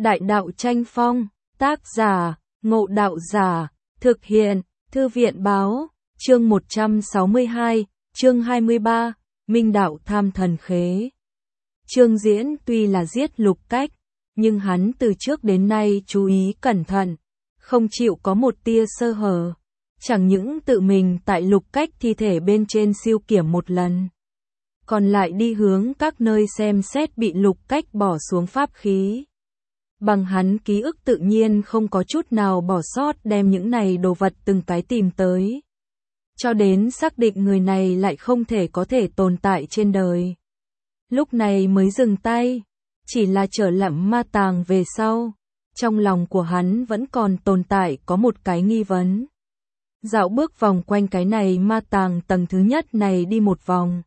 Đại đạo tranh phong, tác giả, Ngộ Đạo Giả, thực hiện, Thư viện báo, chương 162, chương 23, Minh Đạo Tham Thần Khế. Trương Diễn tuy là giết Lục Cách, nhưng hắn từ trước đến nay chú ý cẩn thận, không chịu có một tia sơ hở. Chẳng những tự mình tại Lục Cách thi thể bên trên siêu kiểm một lần, còn lại đi hướng các nơi xem xét bị Lục Cách bỏ xuống pháp khí. Bằng hắn ký ức tự nhiên không có chút nào bỏ sót đem những này đồ vật từng cái tìm tới. Cho đến xác định người này lại không thể có thể tồn tại trên đời. Lúc này mới dừng tay, chỉ là trở lậm ma tàng về sau. Trong lòng của hắn vẫn còn tồn tại có một cái nghi vấn. Dạo bước vòng quanh cái này ma tàng tầng thứ nhất này đi một vòng.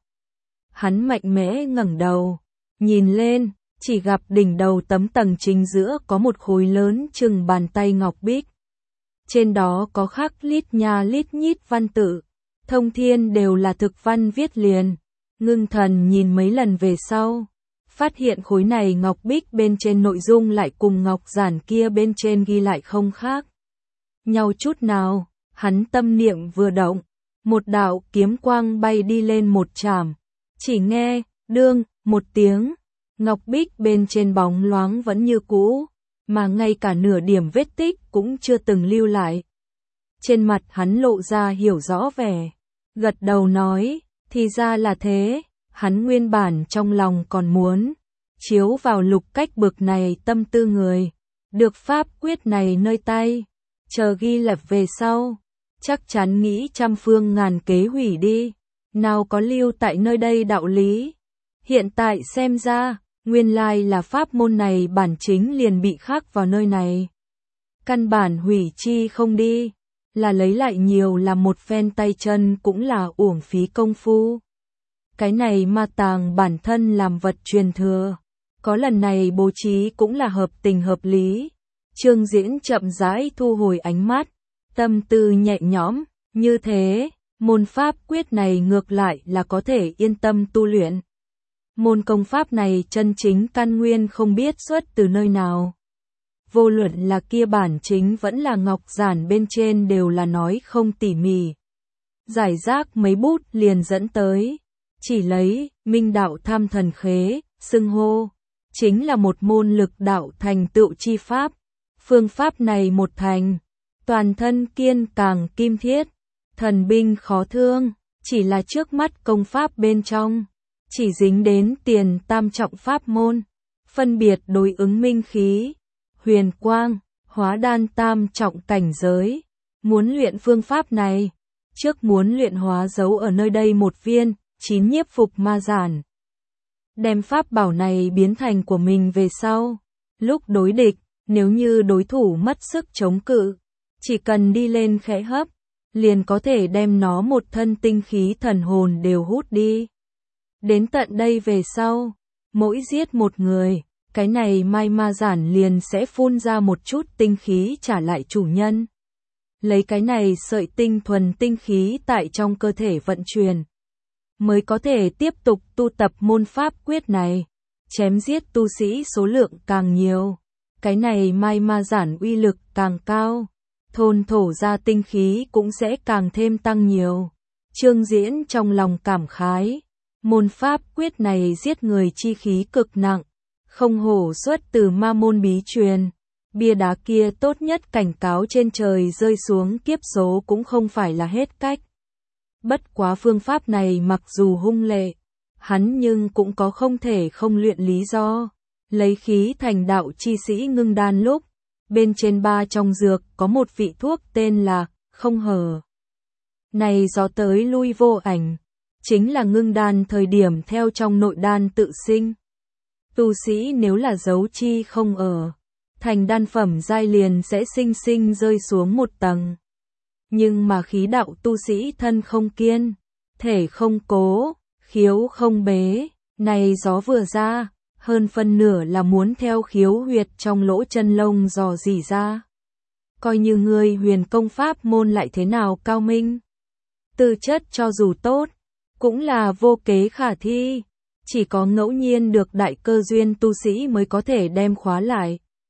Hắn mạnh mẽ ngẩng đầu, nhìn lên, chỉ gặp đỉnh đầu tấm tầng chính giữa có một khối lớn chừng bàn tay ngọc bích. Trên đó có khắc lít nha lít nhít văn tự, thông thiên đều là thực văn viết liền. Ngưng thần nhìn mấy lần về sau, phát hiện khối này ngọc bích bên trên nội dung lại cùng ngọc giản kia bên trên ghi lại không khác nhau chút nào. Hắn tâm niệm vừa động, một đạo kiếm quang bay đi lên một chảm, chỉ nghe đương một tiếng, ngọc bích bên trên bóng loáng vẫn như cũ, mà ngay cả nửa điểm vết tích cũng chưa từng lưu lại. Trên mặt hắn lộ ra hiểu rõ vẻ, gật đầu nói, thì ra là thế. Hắn nguyên bản trong lòng còn muốn chiếu vào Lục Cách bực này tâm tư người, được pháp quyết này nơi tay, chờ ghi lập về sau, chắc chắn nghĩ trăm phương ngàn kế hủy đi, nào có lưu tại nơi đây đạo lý. Hiện tại xem ra, nguyên lai là pháp môn này bản chính liền bị khắc vào nơi này. Căn bản hủy chi không đi, là lấy lại nhiều là một phen tay chân cũng là uổng phí công phu. Cái này ma tàng bản thân làm vật truyền thừa, có lần này bố trí cũng là hợp tình hợp lý. Trương Diễn chậm rãi thu hồi ánh mắt, tâm tư nhẹ nhõm, như thế, môn pháp quyết này ngược lại là có thể yên tâm tu luyện. Môn công pháp này chân chính căn nguyên không biết xuất từ nơi nào. Vô luận là kia bản chính vẫn là ngọc giản bên trên đều là nói không tỉ mỉ. Giải rác mấy bút liền dẫn tới. Chỉ lấy Minh Đạo Tham Thần Khế, xưng hô, chính là một môn lực đạo thành tựu chi pháp. Phương pháp này một thành, toàn thân kiên càng kim thiết, thần binh khó thương, chỉ là trước mắt công pháp bên trong, chỉ dính đến tiền tam trọng pháp môn, phân biệt đối ứng minh khí, huyền quang, hóa đan tam trọng cảnh giới. Muốn luyện phương pháp này, trước muốn luyện hóa giấu ở nơi đây một viên 9 nhiếp phục ma giản. Đem pháp bảo này biến thành của mình về sau, lúc đối địch, nếu như đối thủ mất sức chống cự, chỉ cần đi lên khẽ hấp, liền có thể đem nó một thân tinh khí thần hồn đều hút đi. Đến tận đây về sau, mỗi giết một người, cái này mai ma giản liền sẽ phun ra một chút tinh khí trả lại chủ nhân. Lấy cái này sợi tinh thuần tinh khí tại trong cơ thể vận chuyển, mới có thể tiếp tục tu tập môn pháp quyết này, chém giết tu sĩ số lượng càng nhiều, cái này mai ma giản uy lực càng cao, thôn thổ ra tinh khí cũng sẽ càng thêm tăng nhiều. Trương Diễn trong lòng cảm khái, môn pháp quyết này giết người chi khí cực nặng, không hổ xuất từ ma môn bí truyền. Bia đá kia tốt nhất cảnh cáo trên trời rơi xuống kiếp số cũng không phải là hết cách. Bất quá phương pháp này mặc dù hung lệ, hắn nhưng cũng có không thể không luyện lý do. Lấy khí thành đạo chi sĩ ngưng đan lúc, bên trên 3 trong dược có một vị thuốc tên là không hở. Này gió tới lui vô ảnh, chính là ngưng đan thời điểm theo trong nội đan tự sinh. Tu sĩ nếu là giấu chi không ở, thành đan phẩm giai liền sẽ sinh sinh rơi xuống một tầng. Nhưng mà khí đạo tu sĩ thân không kiên, thể không cố, khiếu không bế, này gió vừa ra, hơn phân nửa là muốn theo khiếu huyệt trong lỗ chân lông dò dỉ ra. Coi như người huyền công pháp môn lại thế nào cao minh, tư chất cho dù tốt, cũng là vô kế khả thi, chỉ có ngẫu nhiên được đại cơ duyên tu sĩ mới có thể đem khóa lại.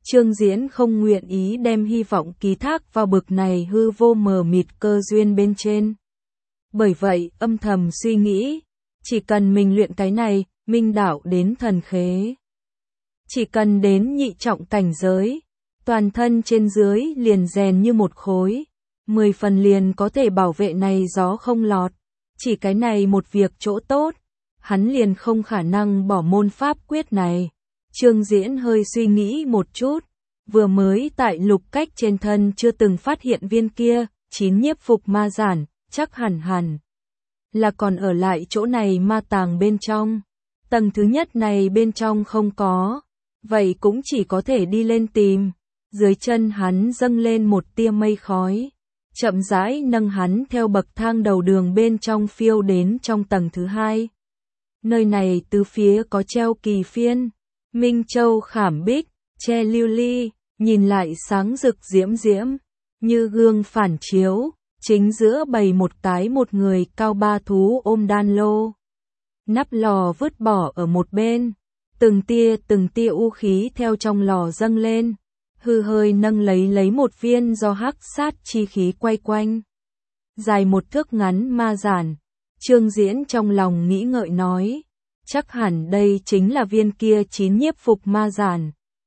Trương Diễn không nguyện ý đem hy vọng ký thác vào bực này hư vô mờ mịt cơ duyên bên trên. Bởi vậy, âm thầm suy nghĩ, chỉ cần mình luyện cái này, minh đạo đến thần khế. Chỉ cần đến nhị trọng cảnh giới, toàn thân trên dưới liền rèn như một khối, 10 phần liền có thể bảo vệ này gió không lọt. Chỉ cái này một việc chỗ tốt, hắn liền không khả năng bỏ môn pháp quyết này. Trương Diễn hơi suy nghĩ một chút, vừa mới tại Lục Cách trên thân chưa từng phát hiện viên kia, 9 nhiếp phục ma giản, chắc hẳn là còn ở lại chỗ này ma tàng bên trong. Tầng thứ nhất này bên trong không có, vậy cũng chỉ có thể đi lên tìm. Dưới chân hắn dâng lên một tia mây khói, chậm rãi nâng hắn theo bậc thang đầu đường bên trong phiêu đến trong tầng thứ hai. Nơi này tứ phía có treo kỳ phiên, minh châu khảm bích, tre lưu ly, nhìn lại sáng rực diễm diễm, như gương phản chiếu, chính giữa bày một người cao 3 thú ôm đan lô. Nắp lò vứt bỏ ở một bên, từng tia u khí theo trong lò dâng lên, hư hơi nâng lấy một viên do hắc sát chi khí quay quanh. Dài 1 thước ngắn ma giản, Trương Diễn trong lòng nghĩ ngợi nói, chắc hẳn đây chính là viên kia 9 nhiếp phục ma giản.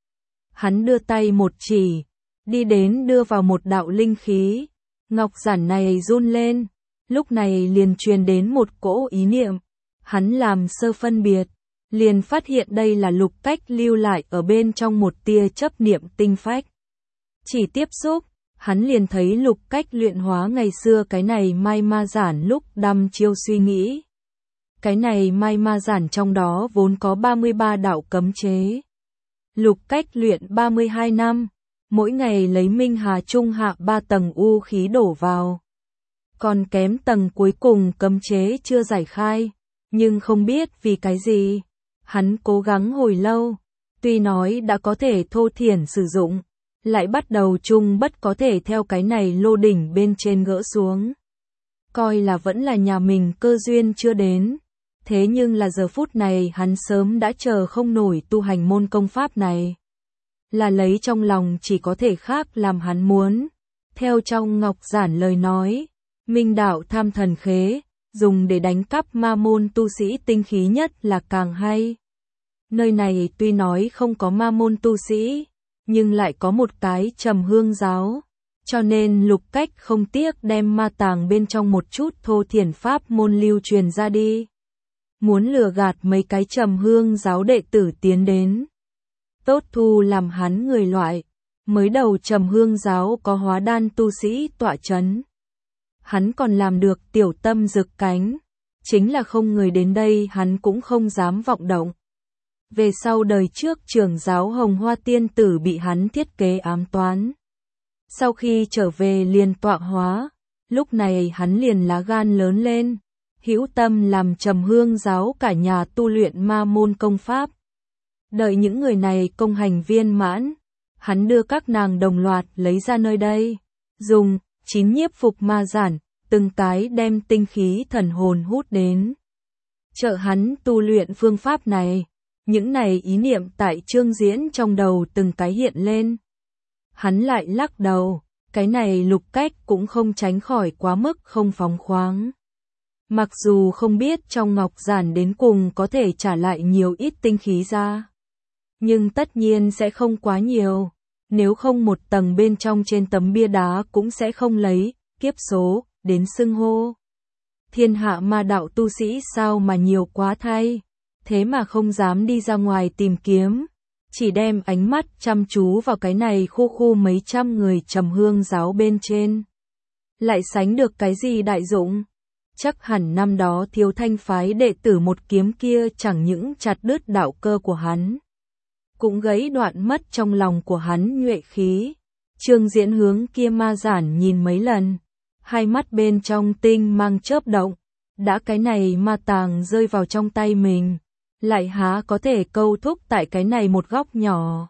Hắn đưa tay một chỉ, đi đến đưa vào một đạo linh khí, ngọc giản này run lên, lúc này liền truyền đến một cỗ ý niệm, hắn làm sơ phân biệt, liền phát hiện đây là Lục Cách lưu lại ở bên trong một tia chấp niệm tinh phách. Chỉ tiếp xúc, hắn liền thấy Lục Cách luyện hóa ngày xưa cái này mai ma giản lúc đăm chiêu suy nghĩ. Cái này mai ma giản trong đó vốn có 33 đạo cấm chế. Lục Cách luyện 32 năm, mỗi ngày lấy minh hà trung hạ 3 tầng u khí đổ vào. Còn kém tầng cuối cùng cấm chế chưa giải khai, nhưng không biết vì cái gì. Hắn cố gắng hồi lâu, tuy nói đã có thể thô thiển sử dụng, lại bắt đầu chung bất có thể theo cái này lô đỉnh bên trên gỡ xuống. Coi là vẫn là nhà mình cơ duyên chưa đến, thế nhưng là giờ phút này hắn sớm đã chờ không nổi tu hành môn công pháp này. Là lấy trong lòng chỉ có thể khác làm hắn muốn. Theo trong ngọc giản lời nói, minh đạo tham thần khế, dùng để đánh cắp ma môn tu sĩ tinh khí nhất là càng hay. Nơi này tuy nói không có ma môn tu sĩ, nhưng lại có một cái Trầm Hương giáo, cho nên Lục Cách không tiếc đem ma tàng bên trong một chút thô thiển pháp môn lưu truyền ra đi. Muốn lừa gạt mấy cái Trầm Hương giáo đệ tử tiến đến. Tốt thu làm hắn người loại, mới đầu Trầm Hương giáo có hóa đan tu sĩ tọa chấn. Hắn còn làm được tiểu tâm rực cánh, chính là không người đến đây hắn cũng không dám vọng động. Về sau đời trước trưởng giáo Hồng Hoa Tiên Tử bị hắn thiết kế ám toán. Sau khi trở về liền tọa hóa, lúc này hắn liền lá gan lớn lên, hữu tâm làm Trầm Hương giáo cả nhà tu luyện ma môn công pháp. Đợi những người này công hành viên mãn, hắn đưa các nàng đồng loạt lấy ra nơi đây, dùng 9 nhiếp phục ma giản, từng cái đem tinh khí thần hồn hút đến. Trợ hắn tu luyện phương pháp này, những này ý niệm tại Trương Diễn trong đầu từng cái hiện lên. Hắn lại lắc đầu, cái này Lục Cách cũng không tránh khỏi quá mức không phóng khoáng. Mặc dù không biết trong ngọc giản đến cùng có thể trả lại nhiều ít tinh khí ra, nhưng tất nhiên sẽ không quá nhiều, nếu không một tầng bên trong trên tấm bia đá cũng sẽ không lấy kiếp số đến xưng hô. Thiên hạ ma đạo tu sĩ sao mà nhiều quá thay, thế mà không dám đi ra ngoài tìm kiếm, chỉ đem ánh mắt chăm chú vào cái này khu mấy trăm người Trầm Hương giáo bên trên. Lại sánh được cái gì đại dụng? Chắc hẳn năm đó Thiếu Thanh phái đệ tử một kiếm kia chẳng những chặt đứt đạo cơ của hắn, cũng gãy đoạn mất trong lòng của hắn nhuệ khí. Trương Diễn hướng kia ma giản nhìn mấy lần, hai mắt bên trong tinh mang chớp động, đã cái này ma tàng rơi vào trong tay mình, lại há có thể câu thúc tại cái này một góc nhỏ.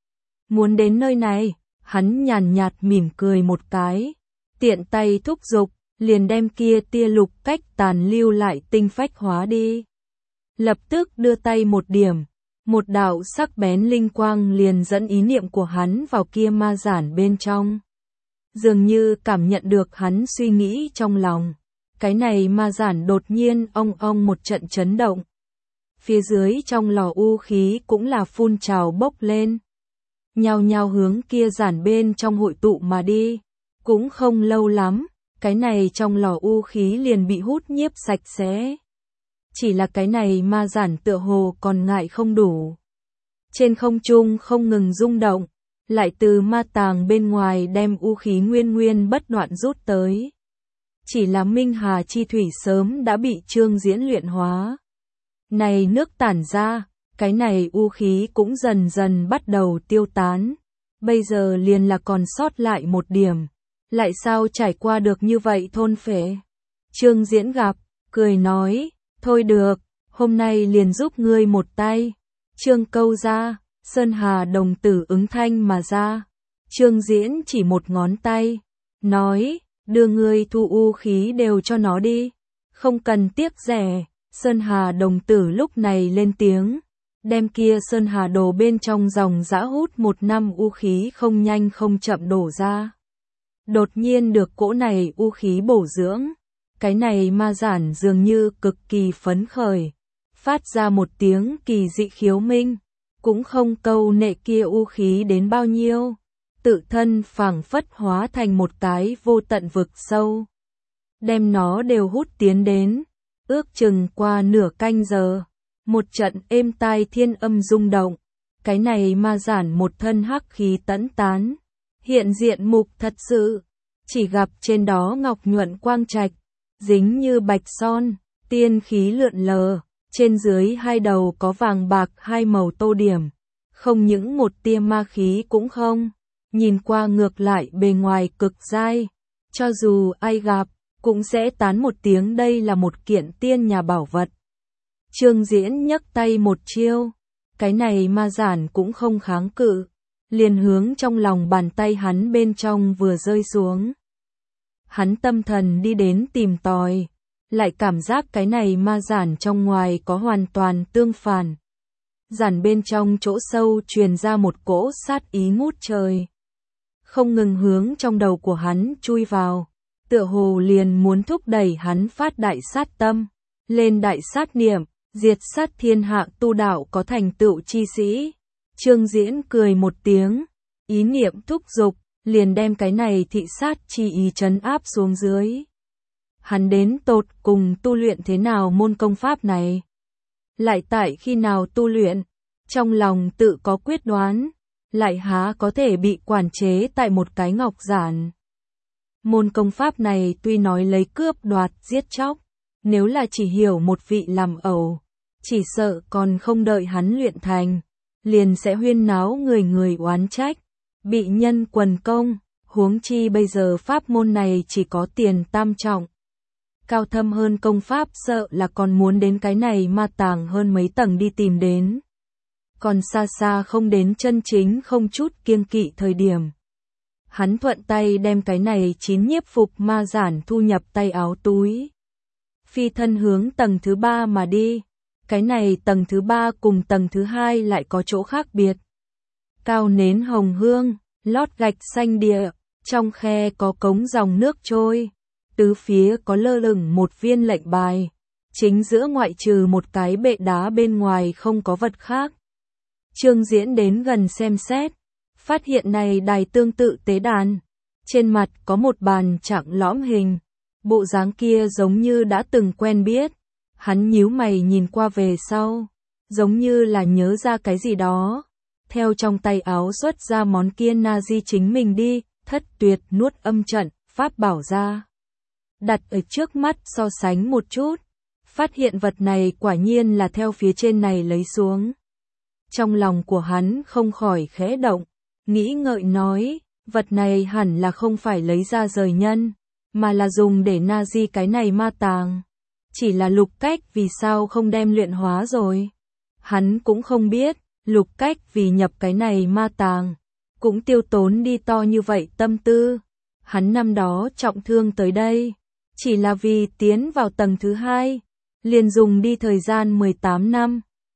Muốn đến nơi này, hắn nhàn nhạt mỉm cười một cái, tiện tay thúc giục, liền đem kia tia Lục Cách tàn lưu lại tinh phách hóa đi. Lập tức đưa tay một điểm, Một đạo sắc bén linh quang liền dẫn ý niệm của hắn vào kia ma giản bên trong. Dường như cảm nhận được hắn suy nghĩ trong lòng. Cái này ma giản đột nhiên ong ong một trận chấn động. Phía dưới trong lò u khí cũng là phun trào bốc lên. Nhao nhao hướng kia giản bên trong hội tụ mà đi. Cũng không lâu lắm, cái này trong lò u khí liền bị hút nhiếp sạch sẽ. Chỉ là cái này ma giản tựa hồ còn ngại không đủ. Trên không trung không ngừng rung động, lại từ ma tàng bên ngoài đem u khí nguyên nguyên bất đoạn rút tới. Chỉ là Minh Hà chi thủy sớm đã bị Trương Diễn luyện hóa. Này nước tản ra, cái này u khí cũng dần dần bắt đầu tiêu tán. Bây giờ liền là còn sót lại một điểm. Lại sao trải qua được như vậy thôn phệ? Trương Diễn gặp, cười nói, thôi được, hôm nay liền giúp ngươi một tay. Trương câu ra, Sơn Hà đồng tử ứng thanh mà ra. Trương Diễn chỉ một ngón tay, nói, đưa ngươi thu u khí đều cho nó đi, không cần tiếc rẻ. Sơn Hà đồng tử lúc này lên tiếng, đem kia Sơn Hà đồ bên trong dòng dã hút một năm u khí không nhanh không chậm đổ ra. Đột nhiên được cỗ này u khí bổ dưỡng, cái này ma giản dường như cực kỳ phấn khởi, phát ra một tiếng kỳ dị khiếu minh, cũng không câu nệ kia u khí đến bao nhiêu, tự thân phảng phất hóa thành một cái vô tận vực sâu, đem nó đều hút tiến đến. Ước chừng qua nửa canh giờ, một trận êm tai thiên âm rung động, cái này ma giản một thân hắc khí tẫn tán, hiện diện mục thật sự, chỉ gặp trên đó ngọc nhuận quang trạch, dính như bạch son, tiên khí lượn lờ, trên dưới hai đầu có vàng bạc hai màu tô điểm, không những một tia ma khí cũng không, nhìn qua ngược lại bề ngoài cực dai, cho dù ai gặp, cũng sẽ tán một tiếng đây là một kiện tiên nhà bảo vật. Trương Diễn nhấc tay một chiêu, cái này ma giản cũng không kháng cự, liền hướng trong lòng bàn tay hắn bên trong vừa rơi xuống. Hắn tâm thần đi đến tìm tòi, lại cảm giác cái này ma giản trong ngoài có hoàn toàn tương phản. Giản bên trong chỗ sâu truyền ra một cỗ sát ý ngút trời, không ngừng hướng trong đầu của hắn chui vào, tựa hồ liền muốn thúc đẩy hắn phát đại sát tâm, lên đại sát niệm, diệt sát thiên hạ tu đạo có thành tựu chi sĩ. Trương Diễn cười một tiếng, ý niệm thúc giục, liền đem cái này thị sát chi ý trấn áp xuống dưới. Hắn đến tột cùng tu luyện thế nào môn công pháp này? Lại tại khi nào tu luyện? Trong lòng tự có quyết đoán, lại há có thể bị quản chế tại một cái ngọc giản. Môn công pháp này tuy nói lấy cướp đoạt giết chóc, nếu là chỉ hiểu một vị làm ẩu, chỉ sợ còn không đợi hắn luyện thành, liền sẽ huyên náo người người oán trách, bị nhân quần công, huống chi bây giờ pháp môn này chỉ có tiền tam trọng. Cao thâm hơn công pháp sợ là còn muốn đến cái này ma tàng hơn mấy tầng đi tìm đến. Còn xa xa không đến chân chính không chút kiêng kỵ thời điểm. Hắn thuận tay đem cái này 9 nhiếp phục ma giản thu nhập tay áo túi. Phi thân hướng tầng thứ 3 mà đi. Cái này tầng thứ 3 cùng tầng thứ 2 lại có chỗ khác biệt. Cao nến hồng hương, lót gạch xanh địa, trong khe có cống dòng nước trôi. Tứ phía có lơ lửng một viên lệnh bài. Chính giữa ngoại trừ một cái bệ đá bên ngoài không có vật khác. Trương Diễn đến gần xem xét, phát hiện này đài tương tự tế đàn. Trên mặt có một bàn trạng lõm hình, bộ dáng kia giống như đã từng quen biết. Hắn nhíu mày nhìn qua về sau, giống như là nhớ ra cái gì đó. Theo trong tay áo xuất ra món kia Nazi chính mình đi, Thất Tuyệt nuốt âm trận, pháp bảo ra. Đặt ở trước mắt so sánh một chút, phát hiện vật này quả nhiên là theo phía trên này lấy xuống. Trong lòng của hắn không khỏi khẽ động, nghĩ ngợi nói, vật này hẳn là không phải lấy ra rời nhân, mà là dùng để Nazi cái này ma tàng. Chỉ là Lục Cách vì sao không đem luyện hóa rồi. Hắn cũng không biết, Lục Cách vì nhập cái này ma tàng, cũng tiêu tốn đi to như vậy tâm tư. Hắn năm đó trọng thương tới đây, chỉ là vì tiến vào tầng thứ 2, liền dùng đi thời gian 18 năm,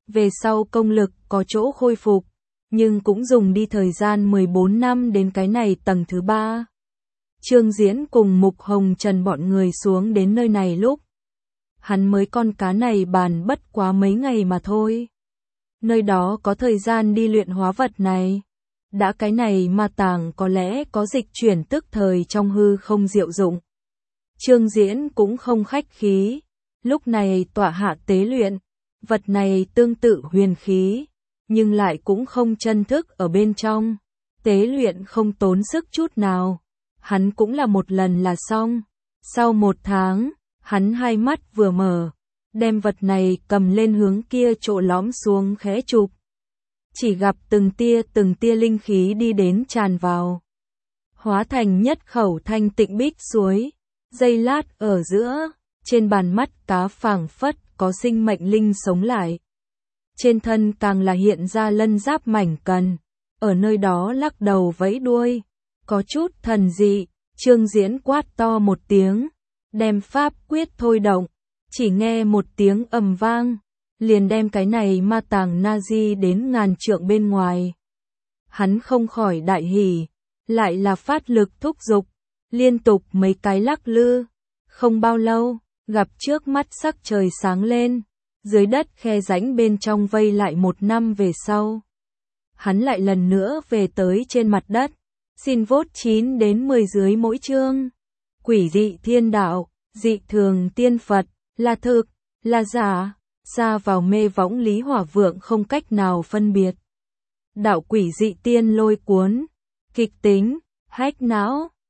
về sau công lực có chỗ khôi phục, nhưng cũng dùng đi thời gian 14 năm đến cái này tầng thứ 3. Trương Diễn cùng Mục Hồng Trần bọn người xuống đến nơi này lúc hắn mới con cá này bàn bất quá mấy ngày mà thôi. Nơi đó có thời gian đi luyện hóa vật này. Đã cái này ma tàng có lẽ có dịch chuyển tức thời trong hư không diệu dụng. Trương Diễn cũng không khách khí, lúc này tọa hạ tế luyện, vật này tương tự huyền khí, nhưng lại cũng không chân thức ở bên trong, tế luyện không tốn sức chút nào, hắn cũng là một lần là xong. Sau 1 tháng, hắn hai mắt vừa mở, đem vật này cầm lên hướng kia chỗ lõm xuống khẽ chụp. Chỉ gặp từng tia linh khí đi đến tràn vào, hóa thành nhất khẩu thanh tịnh bích suối. Giây lát ở giữa, trên bàn mắt cá phảng phất có sinh mệnh linh sống lại. Trên thân càng là hiện ra lân giáp mảnh cần, ở nơi đó lắc đầu vẫy đuôi, có chút thần dị. Trương Diễn quát to một tiếng, đem pháp quyết thôi động, chỉ nghe một tiếng ầm vang, liền đem cái này ma tàng na di đến ngàn trượng bên ngoài. Hắn không khỏi đại hỉ, lại là phát lực thúc giục, liên tục mấy cái lắc lư, không bao lâu, gặp trước mắt sắc trời sáng lên, dưới đất khe rãnh bên trong vây lại 1 năm về sau. Hắn lại lần nữa về tới trên mặt đất, xin vote 9 đến 10 dưới mỗi chương. Quỷ dị thiên đạo, dị thường tiên Phật, là thực, là giả, xa vào mê võng Lý Hỏa Vượng không cách nào phân biệt. Đạo quỷ dị tiên lôi cuốn, kịch tính, hách não.